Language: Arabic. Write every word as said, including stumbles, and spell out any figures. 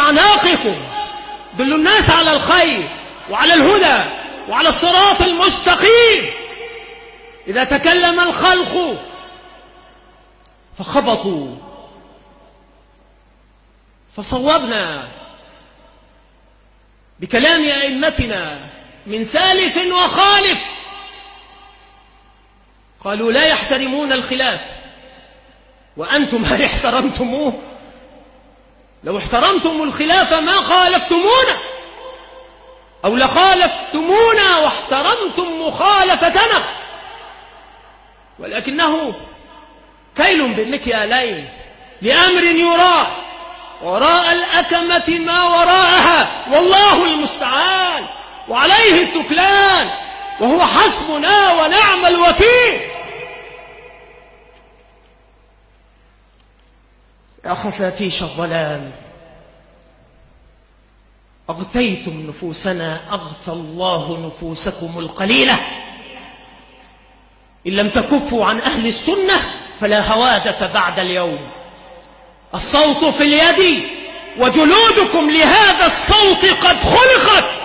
أعناقكم، دلوا الناس على الخير وعلى الهدى وعلى الصراط المستقيم. إذا تكلم الخلق فخبطوا فصوبنا بكلام أئمتنا من سالف وخالف. قالوا لا يحترمون الخلاف، وأنتم هل احترمتموه؟ لو احترمتم الخلاف ما خالفتمونا، أو لخالفتمونا واحترمتم مخالفتنا، ولكنه كيل بالمكيالين لأمر يراه، وراء الأكمة ما وراءها، والله المستعان وعليه التكلان، وهو حسبنا ونعم الوكيل. يا خفافيش الظلام، أغثيتم نفوسنا، أغثى الله نفوسكم القليلة. إن لم تكفوا عن أهل السنة فلا هوادة بعد اليوم. الصوت في اليد وجلودكم لهذا الصوت قد خلقت،